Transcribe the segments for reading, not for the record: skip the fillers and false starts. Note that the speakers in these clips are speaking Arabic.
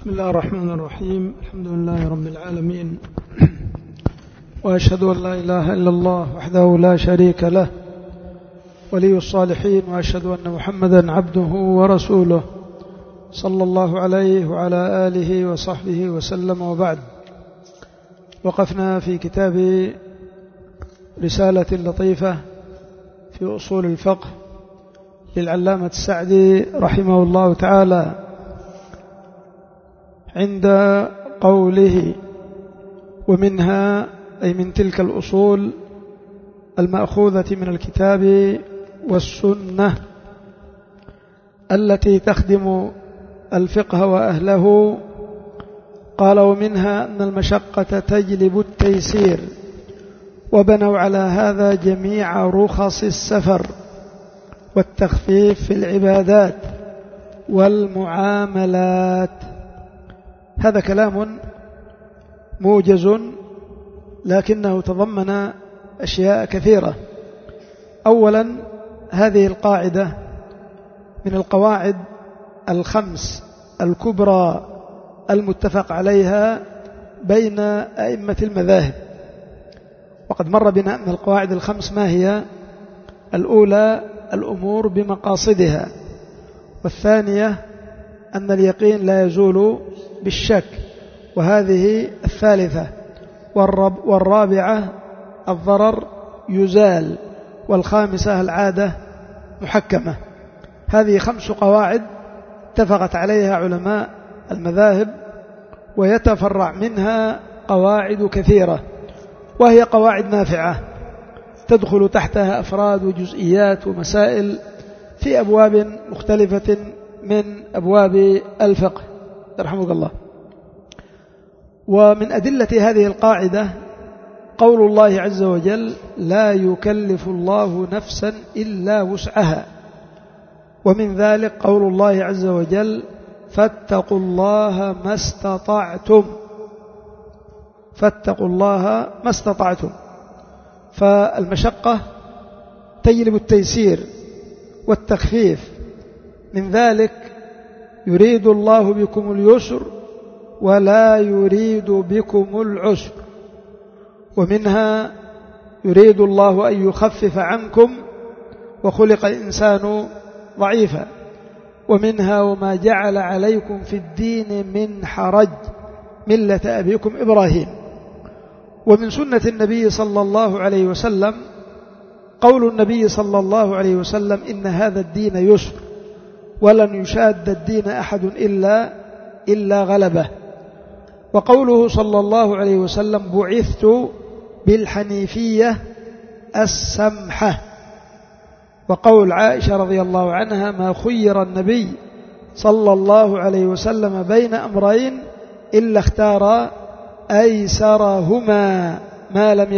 بسم الله الرحمن الرحيم. الحمد لله رب العالمين، وأشهد أن لا إله إلا الله وحده لا شريك له ولي الصالحين، وأشهد أن محمدا عبده ورسوله صلى الله عليه وعلى آله وصحبه وسلم. وبعد، وقفنا في كتاب رسالة لطيفة في أصول الفقه للعلامة السعدي رحمه الله تعالى عند قوله: ومنها، أي من تلك الأصول المأخوذة من الكتاب والسنة التي تخدم الفقه وأهله، قال: ومنها أن المشقة تجلب التيسير، وبنوا على هذا جميع رخص السفر والتخفيف في العبادات والمعاملات. هذا كلام موجز، لكنه تضمن أشياء كثيرة. أولا، هذه القاعدة من القواعد الخمس الكبرى المتفق عليها بين أئمة المذاهب، وقد مر بنا أن القواعد الخمس ما هي: الأولى الأمور بمقاصدها، والثانية أن اليقين لا يزول بالشك، وهذه الثالثة، والرابعة الضرر يزال، والخامسة العادة محكمة. هذه 5 قواعد اتفقت عليها علماء المذاهب، ويتفرع منها قواعد كثيرة، وهي قواعد نافعة تدخل تحتها أفراد وجزئيات ومسائل في أبواب مختلفة من أبواب الفقه رحمه الله. ومن أدلة هذه القاعدة قول الله عز وجل: لا يكلف الله نفسا إلا وسعها. ومن ذلك قول الله عز وجل: فاتقوا الله ما استطعتم. فاتقوا الله ما استطعتم. فالمشقة تجلب التيسير والتخفيف. من ذلك: يريد الله بكم اليسر ولا يريد بكم العسر. ومنها: يريد الله أن يخفف عنكم وخلق الإنسان ضعيفا. ومنها: وما جعل عليكم في الدين من حرج ملة أبيكم إبراهيم. ومن سنة النبي صلى الله عليه وسلم قول النبي صلى الله عليه وسلم: إن هذا الدين يسر ولن يشاد الدين أحد إلا غلبه. وقوله صلى الله عليه وسلم: بعثت بالحنيفية السمحة. وقول عائشة رضي الله عنها: ما خير النبي صلى الله عليه وسلم بين أمرين إلا اختار أيسرهما ما لم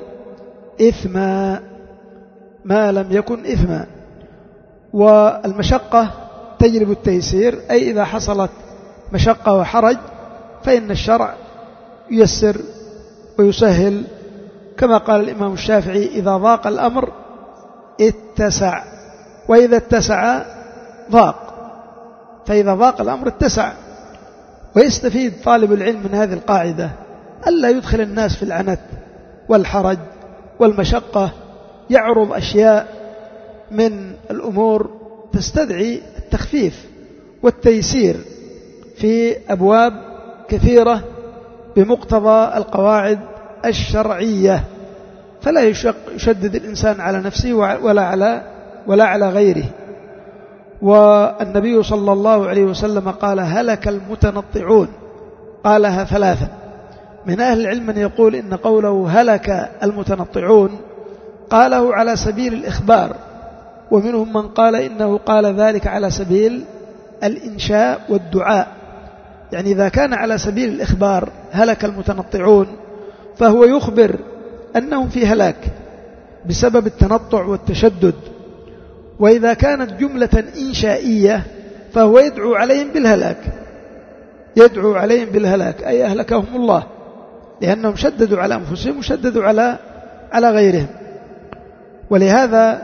يكن إثما. والمشقة تجلب التيسير، أي إذا حصلت مشقة وحرج فإن الشرع ييسر ويسهل، كما قال الإمام الشافعي: إذا ضاق الأمر اتسع، وإذا اتسع ضاق. فإذا ضاق الأمر اتسع. ويستفيد طالب العلم من هذه القاعدة ألا يدخل الناس في العنت والحرج والمشقة، يعرض أشياء من الأمور تستدعي التخفيف والتيسير في أبواب كثيرة بمقتضى القواعد الشرعية، فلا يشدد الإنسان على نفسه ولا على غيره. والنبي صلى الله عليه وسلم قال: هلك المتنطعون. قالها 3. من أهل العلم من يقول إن قوله هلك المتنطعون قاله على سبيل الإخبار، ومنهم من قال إنه قال ذلك على سبيل الإنشاء والدعاء. يعني إذا كان على سبيل الإخبار هلك المتنطعون، فهو يخبر أنهم في هلاك بسبب التنطع والتشدد. وإذا كانت جملة إنشائية فهو يدعو عليهم بالهلاك، أي أهلكهم الله، لأنهم شددوا على أنفسهم وشددوا على غيرهم. ولهذا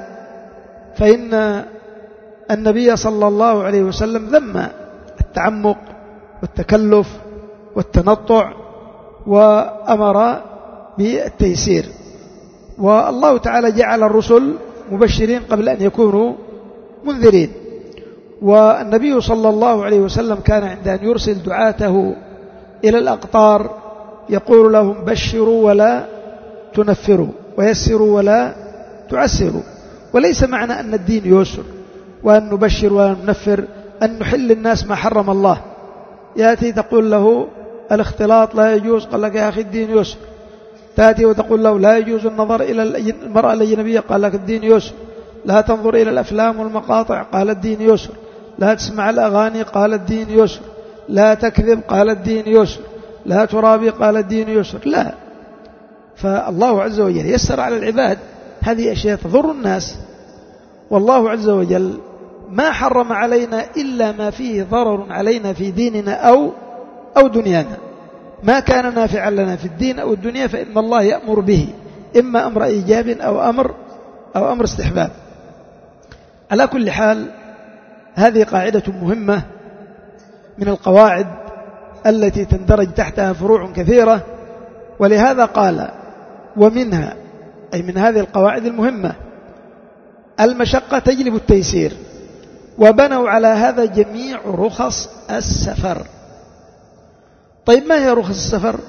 فإن النبي صلى الله عليه وسلم ذم التعمق والتكلف والتنطع، وأمر بالتيسير. والله تعالى جعل الرسل مبشرين قبل أن يكونوا منذرين. والنبي صلى الله عليه وسلم كان عند أن يرسل دعاته إلى الأقطار يقول لهم بشروا ولا تنفروا ويسروا ولا تعسروا. وليس معنى أن الدين يسر وأن نبشر ولا ننفر أن نحل الناس ما حرم الله. يأتي تقول له الاختلاط لا يجوز، قال لك يا أخي الدين يسر. تأتي وتقول له لا يجوز النظر إلى المرأة الأجنبية، قال لك الدين يسر. لا تنظر إلى الأفلام والمقاطع، قال الدين يسر. لا تسمع الأغاني، قال الدين يسر. لا تكذب، قال الدين يسر. لا ترابي، قال الدين يسر. لا، فالله عز وجل يسر على العباد هذه أشياء تضر الناس، والله عز وجل ما حرم علينا إلا ما فيه ضرر علينا في ديننا أو دنيانا. ما كان نافعا لنا في الدين أو الدنيا فإن الله يأمر به، إما أمر إيجاب أو أمر استحباب. على كل حال هذه قاعدة مهمة من القواعد التي تندرج تحتها فروع كثيرة. ولهذا قال ومنها، أي من هذه القواعد المهمة، المشقة تجلب التيسير. وبنوا على هذا جميع رخص السفر. طيب ما هي رخص السفر؟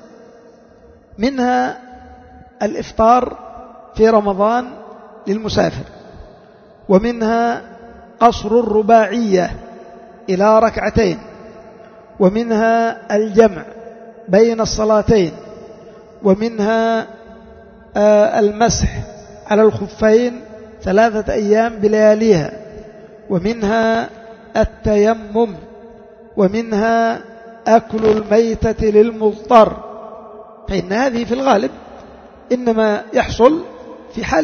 منها الإفطار في رمضان للمسافر، ومنها قصر الرباعية إلى ركعتين، ومنها الجمع بين الصلاتين، ومنها المسح على الخفين 3 أيام بلياليها، ومنها التيمم، ومنها أكل الميتة للمضطر. فإن هذه في الغالب إنما يحصل في حال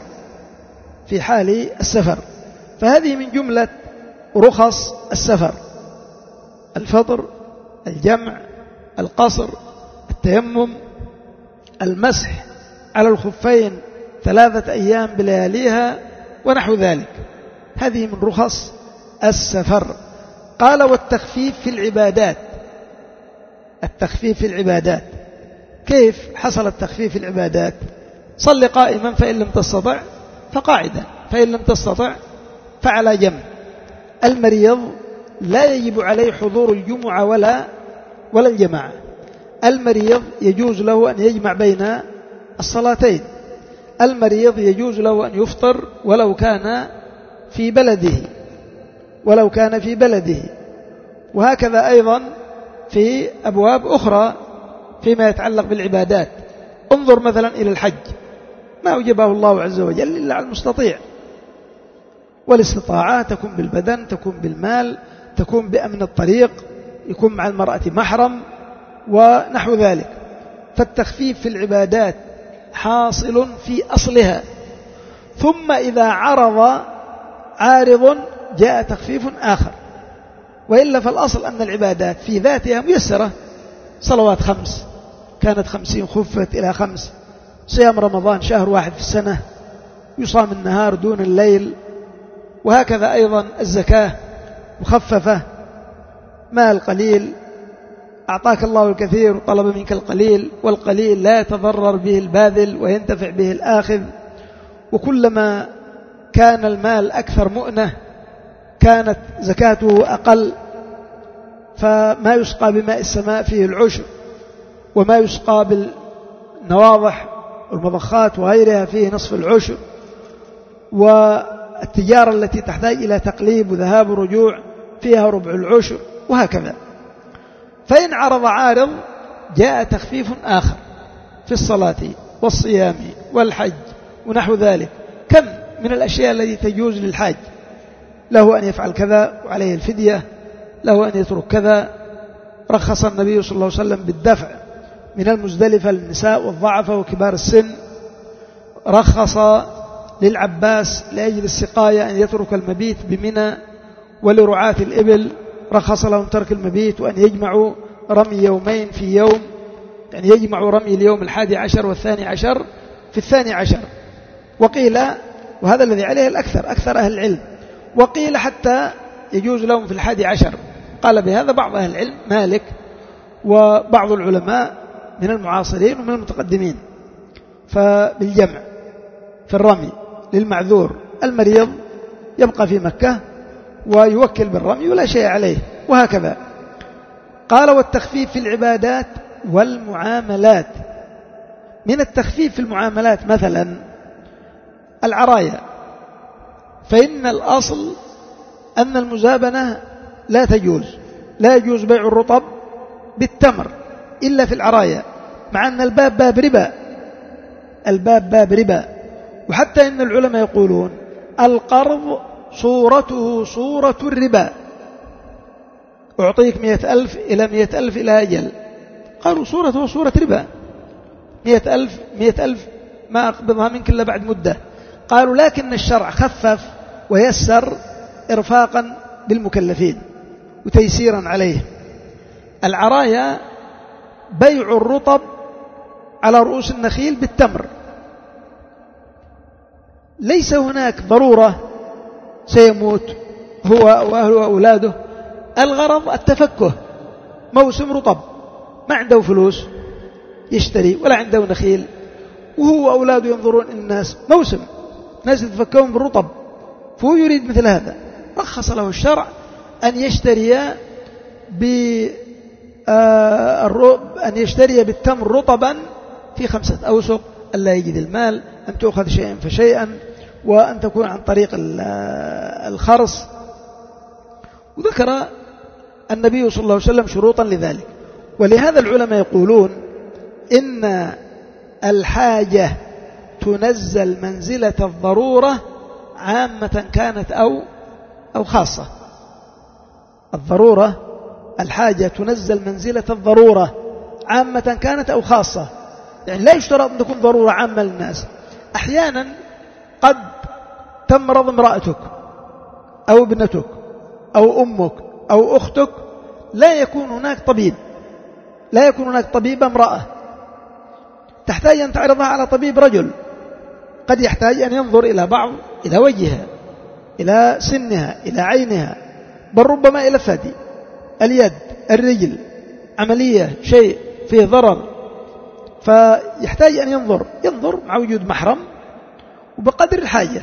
السفر، فهذه من جملة رخص السفر: الفطر، الجمع، القصر، التيمم، المسح على الخفين 3 أيام بلياليها ونحو ذلك. هذه من رخص السفر. قال والتخفيف في العبادات. التخفيف في العبادات كيف حصل التخفيف في العبادات؟ صل قائما فإن لم تستطع فقاعدا، فإن لم تستطع فعلى جنب. المريض لا يجب عليه حضور الجمعة ولا الجماعة. المريض يجوز له أن يجمع بين الصلاتين. المريض يجوز له أن يفطر ولو كان في بلده، وهكذا أيضا في أبواب أخرى فيما يتعلق بالعبادات. انظر مثلا إلى الحج، ما أوجبه الله عز وجل إلا على المستطيع، والاستطاعة تكون بالبدن، تكون بالمال، تكون بأمن الطريق، يكون مع المرأة محرم ونحو ذلك. فالتخفيف في العبادات حاصل في أصلها، ثم إذا عارض جاء تخفيف آخر. وإلا فالأصل أن العبادات في ذاتها ميسرة. صلوات 5 كانت 50 خفت إلى 5. صيام رمضان شهر واحد في السنة يصام النهار دون الليل. وهكذا أيضا الزكاة مخففة. مال قليل أعطاك الله الكثير وطلب منك القليل، والقليل لا يتضرر به الباذل وينتفع به الآخذ. وكلما كان المال أكثر مؤنة كانت زكاته أقل. فما يسقى بماء السماء فيه العشر، وما يسقى بالنواضح والمضخات وغيرها فيه نصف العشر. والتجارة التي تحتاج إلى تقليب وذهاب ورجوع فيها ربع العشر، وهكذا. فإن عارض جاء تخفيف آخر في الصلاة والصيام والحج ونحو ذلك. كم من الأشياء التي تجوز للحاج، له أن يفعل كذا وعليه الفدية، له أن يترك كذا. رخص النبي صلى الله عليه وسلم بالدفع من المزدلفة للنساء والضعفة وكبار السن. رخص للعباس لأجل السقاية أن يترك المبيت بمنى، ولرعاة الإبل رخص لهم ترك المبيت وأن يجمعوا رمي يومين في يوم، يعني يجمعوا رمي اليوم 11 و12 في 12. وقيل، وهذا الذي عليه الأكثر أهل العلم، وقيل حتى يجوز لهم في 11 قال بهذا بعض أهل العلم مالك وبعض العلماء من المعاصرين ومن المتقدمين. فبالجمع في الرمي للمعذور المريض يبقى في مكة ويوكل بالرمي ولا شيء عليه، وهكذا. قال والتخفيف في العبادات والمعاملات. من التخفيف في المعاملات مثلا العرايا، فإن الأصل أن المزابنة لا تجوز، لا يجوز بيع الرطب بالتمر إلا في العرايا، مع أن الباب باب ربا، الباب باب ربا. وحتى إن العلماء يقولون القرض صورته صورة الربا، أعطيك 100,000 إلى 100,000 إلى أجل، قالوا صورته صورة ربا، 100,000 ما أقبضها منك إلا بعد مدة. قالوا لكن الشرع خفف ويسر إرفاقا بالمكلفين وتيسيرا عليه. العرايا بيع الرطب على رؤوس النخيل بالتمر، ليس هناك ضرورة سيموت هو وأهله وأولاده، الغرض التفكه، موسم رطب، ما عنده فلوس يشتري ولا عنده نخيل، وهو وأولاده ينظرون الناس موسم، ناس يتفكون بالرطب، فهو يريد مثل هذا. رخص له الشرع أن يشتري بالتمر رطبا في 5 أوسق، ألا يجد المال، أن تأخذ شيئا فشيئا، وأن تكون عن طريق الخرص. وذكر النبي صلى الله عليه وسلم شروطا لذلك. ولهذا العلماء يقولون إن الحاجة تنزل منزلة الضرورة عامة كانت أو خاصة. الضرورة، الحاجة تنزل منزلة الضرورة عامة كانت أو خاصة، يعني لا يشترط أن تكون ضرورة عامة للناس. أحيانا قد تمرض امرأتك أو ابنتك أو أمك أو أختك، لا يكون هناك طبيب امرأة، تحتاج أن تعرضها على طبيب رجل، قد يحتاج أن ينظر إلى وجهها، إلى سنها، إلى عينها، بل ربما إلى الثدي، اليد، الرجل، عملية شيء فيه ضرر، فيحتاج أن ينظر مع وجود محرم وبقدر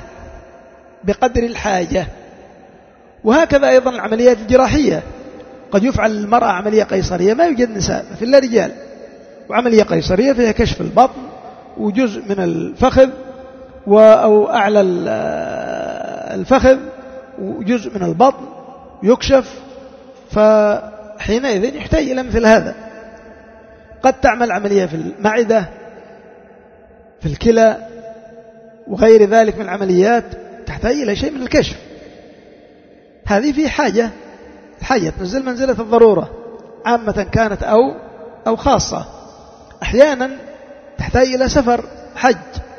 الحاجة. وهكذا أيضا العمليات الجراحية، قد يفعل المرأة عملية قيصرية ما يوجد نساء في إلا رجال، وعملية قيصرية فيها كشف البطن وجزء من الفخذ أو أعلى الفخذ وجزء من البطن يكشف، فحينئذ يحتاج إلى مثل هذا. قد تعمل عملية في المعدة، في الكلى، وغير ذلك من العمليات تحتاج إلى شيء من الكشف. هذه في الحاجة تنزل منزلة الضرورة عامة كانت أو خاصة. أحيانا تحتاج إلى سفر حج،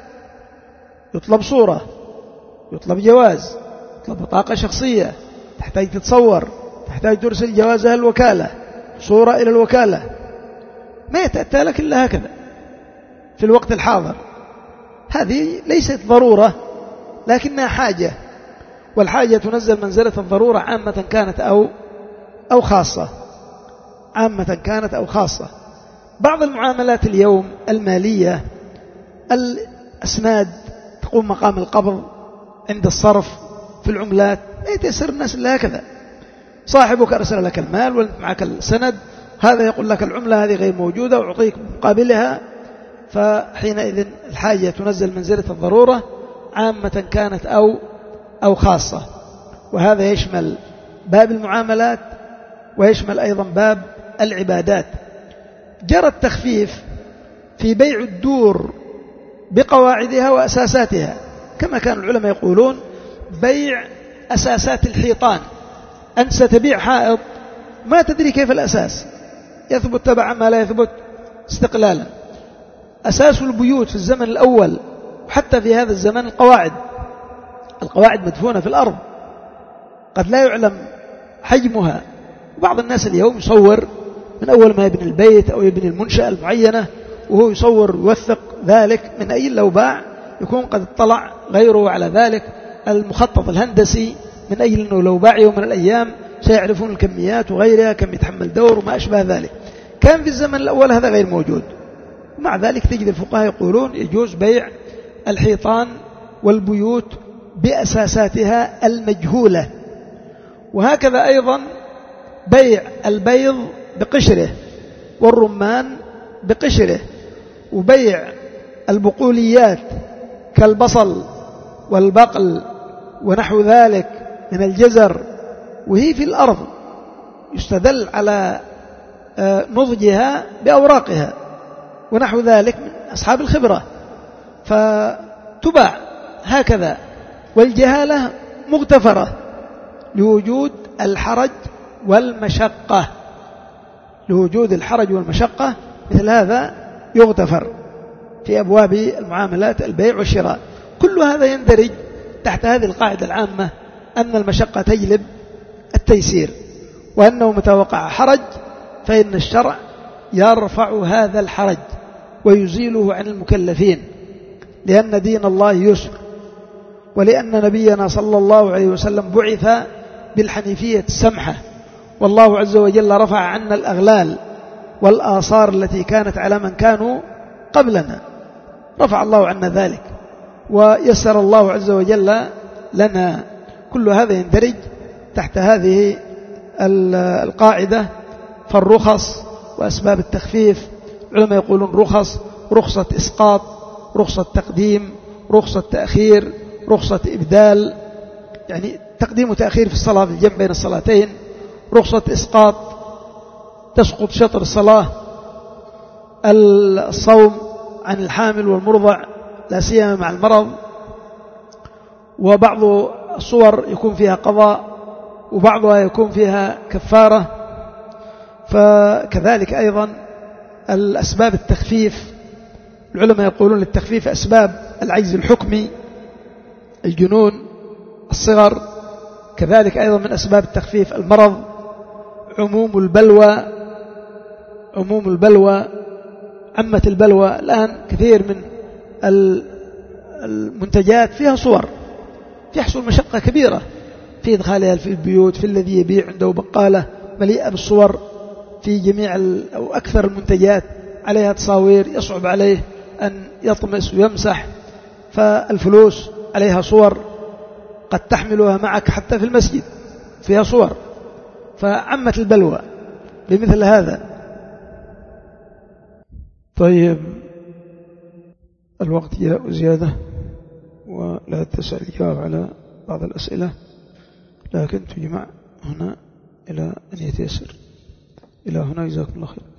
يطلب صورة، يطلب جواز، يطلب بطاقة شخصية، تحتاج تتصور، تحتاج ترسل جوازها الوكالة، صورة إلى الوكالة، ما يتأتى لك إلا هكذا في الوقت الحاضر. هذه ليست ضرورة لكنها حاجة، والحاجة تنزل منزلة الضرورة عامة كانت أو خاصة، عامة كانت أو خاصة. بعض المعاملات اليوم المالية، الأسناد تقوم مقام القبض عند الصرف في العملات، لا يتيسر الناس إلا هكذا. صاحبك أرسل لك المال وأنت معك السند، هذا يقول لك العملة هذه غير موجودة وأعطيك مقابلها، فحينئذ الحاجة تنزل منزلة الضرورة عامة كانت أو خاصة. وهذا يشمل باب المعاملات ويشمل أيضا باب العبادات. جرى التخفيف في بيع الدور بقواعدها وأساساتها، كما كان العلماء يقولون بيع أساسات الحيطان. أنت ستبيع حائط ما تدري كيف الأساس، يثبت تبعا ما لا يثبت استقلالا. أساس البيوت في الزمن الأول وحتى في هذا الزمن القواعد مدفونة في الأرض، قد لا يعلم حجمها. بعض الناس اليوم يصور من أول ما يبني البيت أو يبني المنشأة المعينة، وهو يصور ويوثق ذلك من أي لو باع يكون قد اطلع غيره على ذلك. المخطط الهندسي من أجل أنه لو باع يوم من الأيام سيعرفون الكميات وغيرها، كم يتحمل دور وما أشبه ذلك. كان في الزمن الأول هذا غير موجود، ومع ذلك تجد الفقهاء يقولون يجوز بيع الحيطان والبيوت بأساساتها المجهولة. وهكذا أيضا بيع البيض بقشره والرمان بقشره، وبيع البقوليات كالبصل والبقل ونحو ذلك من الجزر وهي في الأرض، يستدل على نضجها بأوراقها ونحو ذلك من أصحاب الخبرة، فتباع هكذا. والجهالة مغتفرة لوجود الحرج والمشقة، لوجود الحرج والمشقة مثل هذا يغتفر في أبواب المعاملات البيع والشراء. كل هذا يندرج تحت هذه القاعدة العامة أن المشقة تجلب التيسير، وأنه متى وقع حرج فإن الشرع يرفع هذا الحرج ويزيله عن المكلفين، لأن دين الله يسر، ولأن نبينا صلى الله عليه وسلم بعث بالحنيفية السمحة، والله عز وجل رفع عنا الأغلال والآثار التي كانت على من كانوا قبلنا، رفع الله عنا ذلك ويسر الله عز وجل لنا. كل هذا يندرج تحت هذه القاعدة. فالرخص وأسباب التخفيف، العلماء يقولون رخص: رخصة إسقاط، رخصة تقديم، رخصة تأخير، رخصة إبدال، يعني تقديم وتأخير في الصلاة في الجمع بين الصلاتين، رخصة إسقاط تسقط شطر الصلاة، الصوم عن الحامل والمرضع لا سيما مع المرض، وبعض الصور يكون فيها قضاء وبعضها يكون فيها كفارة. فكذلك أيضا الأسباب التخفيف، العلماء يقولون للتخفيف أسباب: العجز الحكمي، الجنون، الصغر. كذلك أيضا من أسباب التخفيف المرض، عموم البلوى. عموم البلوى، عمة البلوى. الآن كثير من المنتجات فيها صور، يحصل مشقة كبيرة في إدخالها في البيوت، في الذي يبيع عنده بقالة مليئة بالصور في جميع أو أكثر المنتجات عليها تصاوير، يصعب عليه أن يطمس ويمسح. فالفلوس عليها صور قد تحملها معك حتى في المسجد فيها صور، فعمت البلوى بمثل هذا. طيب، الوقت جاء زيادة ولا تسع الجواب على بعض الأسئلة، لكن تجمع هنا إلى أن يتيسر. إلى هنا، جزاكم الله خير.